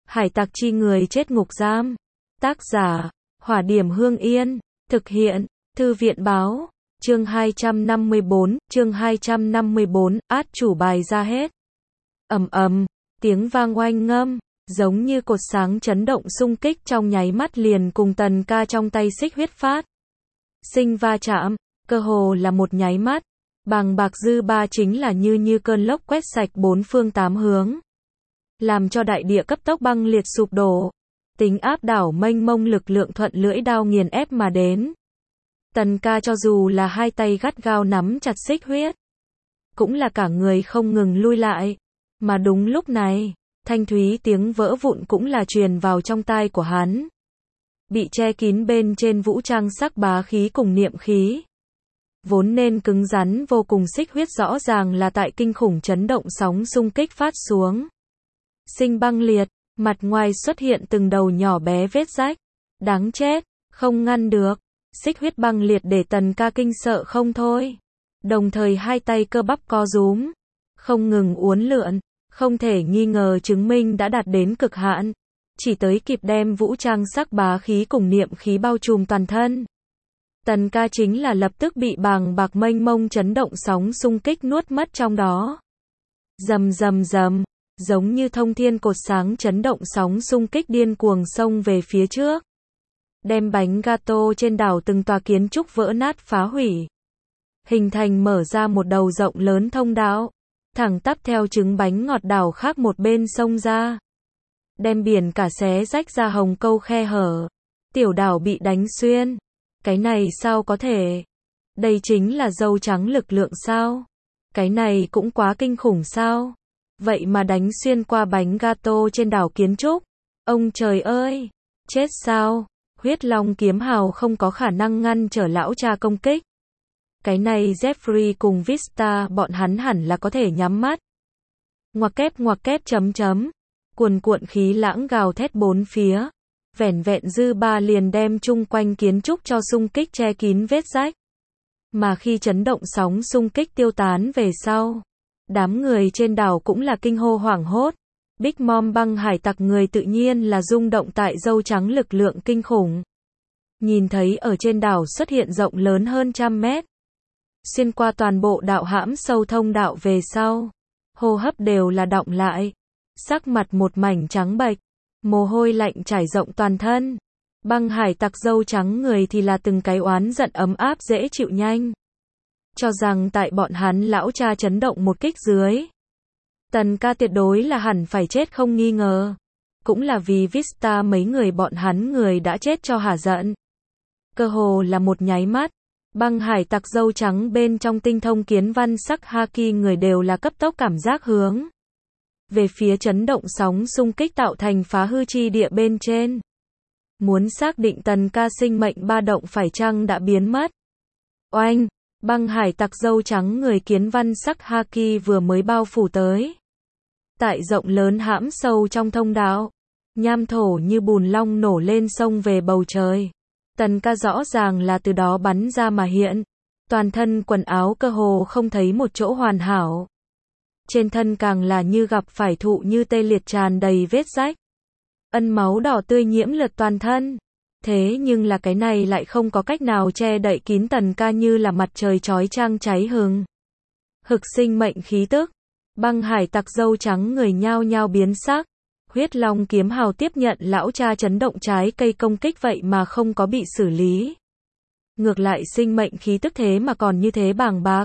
Hải tặc chi người chết ngục giam. Tác giả, Hỏa Điểm Hương Yên. Thực hiện, Thư viện Báo. Chương 254, át chủ bài ra hết. Ầm ầm, tiếng vang oanh ngâm, giống như cột sáng chấn động xung kích trong nháy mắt liền cùng Tần Ca trong tay xích huyết phát sinh va chạm, cơ hồ là một nháy mắt. Bàng bạc dư ba chính là như cơn lốc quét sạch bốn phương tám hướng, làm cho đại địa cấp tốc băng liệt sụp đổ. Tính áp đảo mênh mông lực lượng thuận lưỡi đao nghiền ép mà đến. Tần Ca cho dù là hai tay gắt gao nắm chặt xích huyết, cũng là cả người không ngừng lui lại. Mà đúng lúc này, thanh thúy tiếng vỡ vụn cũng là truyền vào trong tai của hắn. Bị che kín bên trên vũ trang sắc bá khí cùng niệm khí, vốn nên cứng rắn vô cùng xích huyết rõ ràng là tại kinh khủng chấn động sóng xung kích phát xuống. Sinh băng liệt, mặt ngoài xuất hiện từng đầu nhỏ bé vết rách. Đáng chết, không ngăn được. Xích huyết băng liệt để Tần Ca kinh sợ không thôi. Đồng thời hai tay cơ bắp co rúm, không ngừng uốn lượn, không thể nghi ngờ chứng minh đã đạt đến cực hạn. Chỉ tới kịp đem vũ trang sắc bá khí cùng niệm khí bao trùm toàn thân. Tần Ca chính là lập tức bị bàng bạc mênh mông chấn động sóng xung kích nuốt mất trong đó. Rầm rầm rầm, giống như thông thiên cột sáng chấn động sóng xung kích điên cuồng xông về phía trước, đem bánh gato trên đảo từng tòa kiến trúc vỡ nát phá hủy, hình thành mở ra một đầu rộng lớn thông đạo, thẳng tắp theo trứng bánh ngọt đảo khác một bên sông ra, đem biển cả xé rách ra hồng câu khe hở. Tiểu đảo bị đánh xuyên. Cái này sao có thể? Đây chính là dâu trắng lực lượng sao? Cái này cũng quá kinh khủng sao? Vậy mà đánh xuyên qua bánh gato trên đảo kiến trúc. Ông trời ơi! Chết sao? Huyết Long kiếm hào không có khả năng ngăn trở lão cha công kích. Cái này Jeffrey cùng Vista bọn hắn hẳn là có thể nhắm mắt. Ngoặc kép chấm chấm. Cuồn cuộn khí lãng gào thét bốn phía. Vẻn vẹn dư ba liền đem chung quanh kiến trúc cho xung kích che kín vết rách. Mà khi chấn động sóng xung kích tiêu tán về sau, đám người trên đảo cũng là kinh hô hoảng hốt. Big Mom băng hải tặc người tự nhiên là rung động tại dâu trắng lực lượng kinh khủng. Nhìn thấy ở trên đảo xuất hiện rộng lớn hơn 100 mét. Xuyên qua toàn bộ đạo hãm sâu thông đạo về sau. Hô hấp đều là đọng lại. Sắc mặt một mảnh trắng bệch. Mồ hôi lạnh trải rộng toàn thân. Băng hải tặc dâu trắng người thì là từng cái oán giận ấm áp dễ chịu nhanh. Cho rằng tại bọn hắn lão cha chấn động một kích dưới, Tần Ca tuyệt đối là hẳn phải chết không nghi ngờ. Cũng là vì Vista mấy người bọn hắn người đã chết cho hả giận. Cơ hồ là một nháy mắt, băng hải tặc dâu trắng bên trong tinh thông kiến văn sắc haki người đều là cấp tốc cảm giác hướng về phía chấn động sóng xung kích tạo thành phá hư chi địa bên trên. Muốn xác định Tần Ca sinh mệnh ba động phải chăng đã biến mất. Oanh, băng hải tặc dâu trắng người kiến văn sắc haki vừa mới bao phủ tới. Tại rộng lớn hãm sâu trong thông đạo, nham thổ như bùn long nổ lên sông về bầu trời. Tần Ca rõ ràng là từ đó bắn ra mà hiện. Toàn thân quần áo cơ hồ không thấy một chỗ hoàn hảo. Trên thân càng là như gặp phải thụ như tê liệt tràn đầy vết rách. Ân máu đỏ tươi nhiễm lượt toàn thân. Thế nhưng là cái này lại không có cách nào che đậy kín Tần Ca như là mặt trời chói chang cháy hừng hực sinh mệnh khí tức. Băng hải tặc dâu trắng người nhao nhao biến sắc. Huyết Long kiếm hào tiếp nhận lão cha chấn động trái cây công kích vậy mà không có bị xử lý. Ngược lại sinh mệnh khí tức thế mà còn như thế bàng bạc.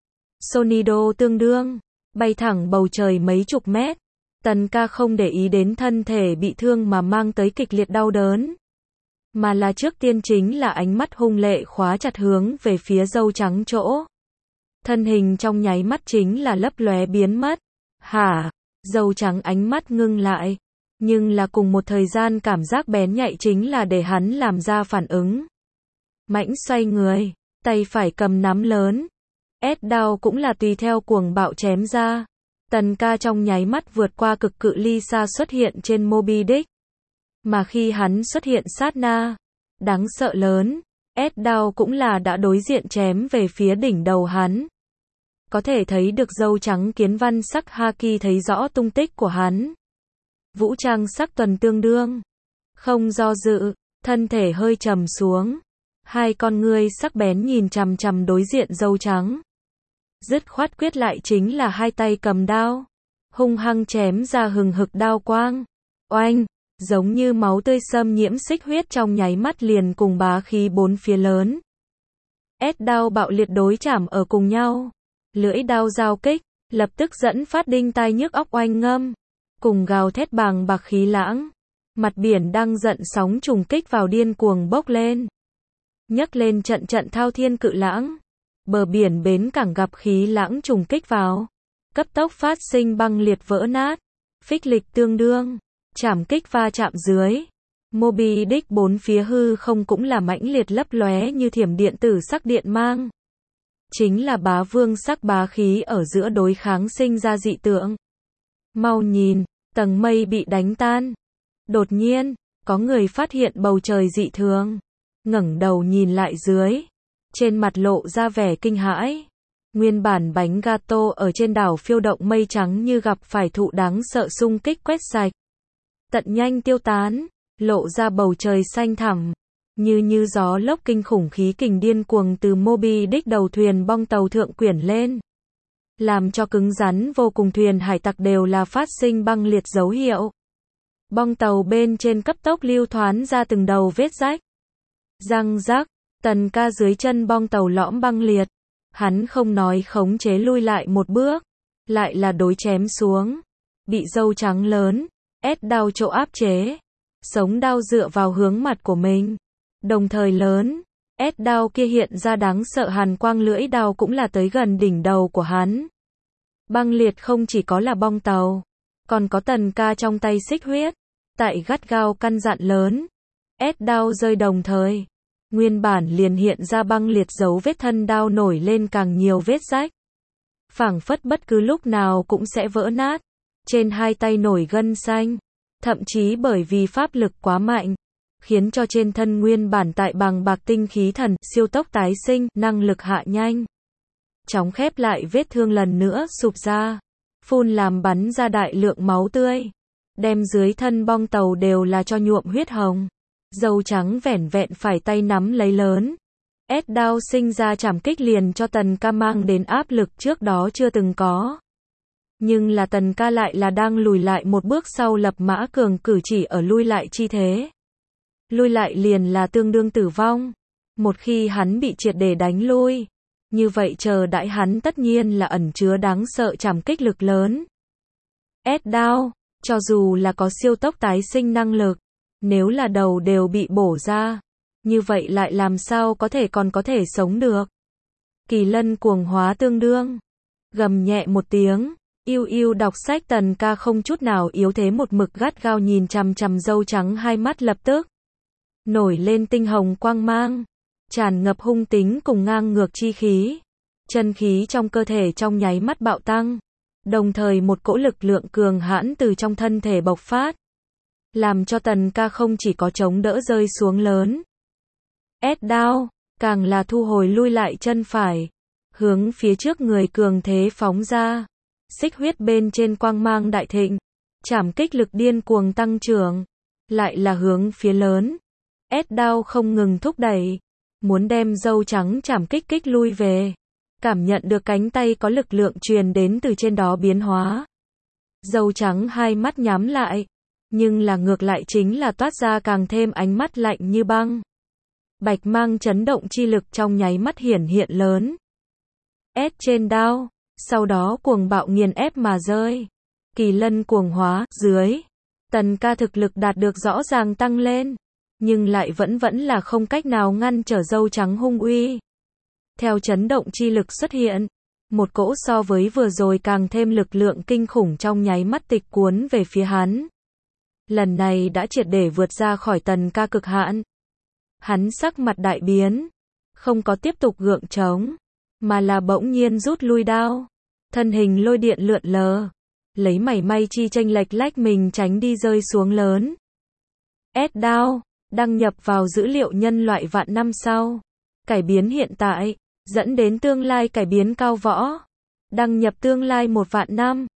Sonido tương đương, bay thẳng bầu trời mấy chục mét. Tần Ca không để ý đến thân thể bị thương mà mang tới kịch liệt đau đớn. Mà là trước tiên chính là ánh mắt hung lệ khóa chặt hướng về phía dâu trắng chỗ. Thân hình trong nháy mắt chính là lấp lóe biến mất. Hả? Dâu trắng ánh mắt ngưng lại. Nhưng là cùng một thời gian cảm giác bén nhạy chính là để hắn làm ra phản ứng. Mãnh xoay người, tay phải cầm nắm lớn. S-đao cũng là tùy theo cuồng bạo chém ra. Tần Ca trong nháy mắt vượt qua cực cự ly xa xuất hiện trên Moby Dick. Mà khi hắn xuất hiện sát na, đáng sợ lớn, S-đao cũng là đã đối diện chém về phía đỉnh đầu hắn. Có thể thấy được dâu trắng kiến văn sắc haki thấy rõ tung tích của hắn. Vũ trang sắc tuần tương đương. Không do dự, thân thể hơi trầm xuống. Hai con ngươi sắc bén nhìn chằm chằm đối diện dâu trắng. Dứt khoát quyết lại chính là hai tay cầm đao. Hung hăng chém ra hừng hực đao quang. Oanh, giống như máu tươi xâm nhiễm xích huyết trong nháy mắt liền cùng bá khí bốn phía lớn. Đao bạo liệt đối chạm ở cùng nhau. Lưỡi đao giao kích, lập tức dẫn phát đinh tai nhức óc oanh ngâm. Cùng gào thét bàng bạc khí lãng. Mặt biển đang giận sóng trùng kích vào điên cuồng bốc lên. Nhấc lên trận trận thao thiên cự lãng. Bờ biển bến cảng gặp khí lãng trùng kích vào. Cấp tốc phát sinh băng liệt vỡ nát. Phích lịch tương đương. Chạm kích va chạm dưới. Moby Dick bốn phía hư không cũng là mãnh liệt lấp lóe như thiểm điện tử sắc điện mang. Chính là bá vương sắc bá khí ở giữa đối kháng sinh ra dị tượng. Mau nhìn, tầng mây bị đánh tan. Đột nhiên, có người phát hiện bầu trời dị thường. Ngẩng đầu nhìn lại dưới. Trên mặt lộ ra vẻ kinh hãi. Nguyên bản bánh gato ở trên đảo phiêu động mây trắng như gặp phải thụ đáng sợ xung kích quét sạch. Tận nhanh tiêu tán, lộ ra bầu trời xanh thẳm. Như gió lốc kinh khủng khí kình điên cuồng từ Moby Dick đầu thuyền bong tàu thượng quyển lên. Làm cho cứng rắn vô cùng thuyền hải tặc đều là phát sinh băng liệt dấu hiệu. Bong tàu bên trên cấp tốc lưu thoán ra từng đầu vết rách. Răng rắc, Tần Ca dưới chân bong tàu lõm băng liệt. Hắn không nói khống chế lui lại một bước. Lại là đối chém xuống. Bị dâu trắng lớn. Đao chỗ áp chế. Sống đao dựa vào hướng mặt của mình. Đồng thời lớn. Đao kia hiện ra đáng sợ hàn quang lưỡi đao cũng là tới gần đỉnh đầu của hắn. Băng liệt không chỉ có là bong tàu. Còn có Tần Ca trong tay xích huyết. Tại gắt gao căn dặn lớn. Đao rơi đồng thời. Nguyên bản liền hiện ra băng liệt dấu vết thân đao nổi lên càng nhiều vết rách. Phảng phất bất cứ lúc nào cũng sẽ vỡ nát. Trên hai tay nổi gân xanh. Thậm chí bởi vì pháp lực quá mạnh. Khiến cho trên thân nguyên bản tại bằng bạc tinh khí thần, siêu tốc tái sinh, năng lực hạ nhanh. Chóng khép lại vết thương lần nữa sụp ra. Phun làm bắn ra đại lượng máu tươi. Đem dưới thân bong tàu đều là cho nhuộm huyết hồng. Dâu trắng vẻn vẹn phải tay nắm lấy lớn. Đao sinh ra chảm kích liền cho Tần Ca mang đến áp lực trước đó chưa từng có. Nhưng là Tần Ca lại là đang lùi lại một bước sau lập mã cường cử chỉ ở lui lại chi thế. Lui lại liền là tương đương tử vong. Một khi hắn bị triệt để đánh lui. Như vậy chờ đãi hắn tất nhiên là ẩn chứa đáng sợ chảm kích lực lớn. Đao, cho dù là có siêu tốc tái sinh năng lực. Nếu là đầu đều bị bổ ra. Như vậy lại làm sao còn có thể sống được. Kỳ lân cuồng hóa tương đương. Gầm nhẹ một tiếng. Yêu đọc sách Tần Ca không chút nào yếu thế một mực gắt gao nhìn chằm chằm dâu trắng hai mắt lập tức. Nổi lên tinh hồng quang mang. Tràn ngập hung tính cùng ngang ngược chi khí. Chân khí trong cơ thể trong nháy mắt bạo tăng. Đồng thời một cỗ lực lượng cường hãn từ trong thân thể bộc phát. Làm cho Tần Ca không chỉ có chống đỡ rơi xuống lớn. Đao, càng là thu hồi lui lại chân phải. Hướng phía trước người cường thế phóng ra. Xích huyết bên trên quang mang đại thịnh. Chảm kích lực điên cuồng tăng trưởng. Lại là hướng phía lớn. Đao không ngừng thúc đẩy. Muốn đem dâu trắng chảm kích lui về. Cảm nhận được cánh tay có lực lượng truyền đến từ trên đó biến hóa. Dâu trắng hai mắt nhắm lại. Nhưng là ngược lại chính là toát ra càng thêm ánh mắt lạnh như băng. Bạch mang chấn động chi lực trong nháy mắt hiển hiện lớn. Trên đao. Sau đó cuồng bạo nghiền ép mà rơi. Kỳ lân cuồng hóa, dưới. Tần Ca thực lực đạt được rõ ràng tăng lên. Nhưng lại vẫn là không cách nào ngăn trở dâu trắng hung uy. Theo chấn động chi lực xuất hiện. Một cỗ so với vừa rồi càng thêm lực lượng kinh khủng trong nháy mắt tịch cuốn về phía hắn. Lần này đã triệt để vượt ra khỏi Tần Ca cực hạn. Hắn sắc mặt đại biến. Không có tiếp tục gượng chống. Mà là bỗng nhiên rút lui đao. Thân hình lôi điện lượn lờ. Lấy mảy may chi chênh lệch lách mình tránh đi rơi xuống lớn. Đao, đăng nhập vào dữ liệu nhân loại vạn năm sau. Cải biến hiện tại, dẫn đến tương lai cải biến cao võ. Đăng nhập tương lai 1 vạn năm.